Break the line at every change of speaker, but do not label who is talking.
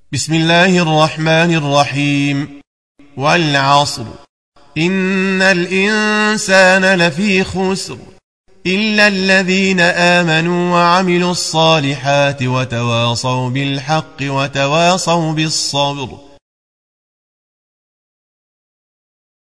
بسم الله الرحمن الرحيم. والعصر إن الإنسان لفي خسر إلا الذين آمنوا وعملوا الصالحات وتواصوا بالحق وتواصوا بالصبر.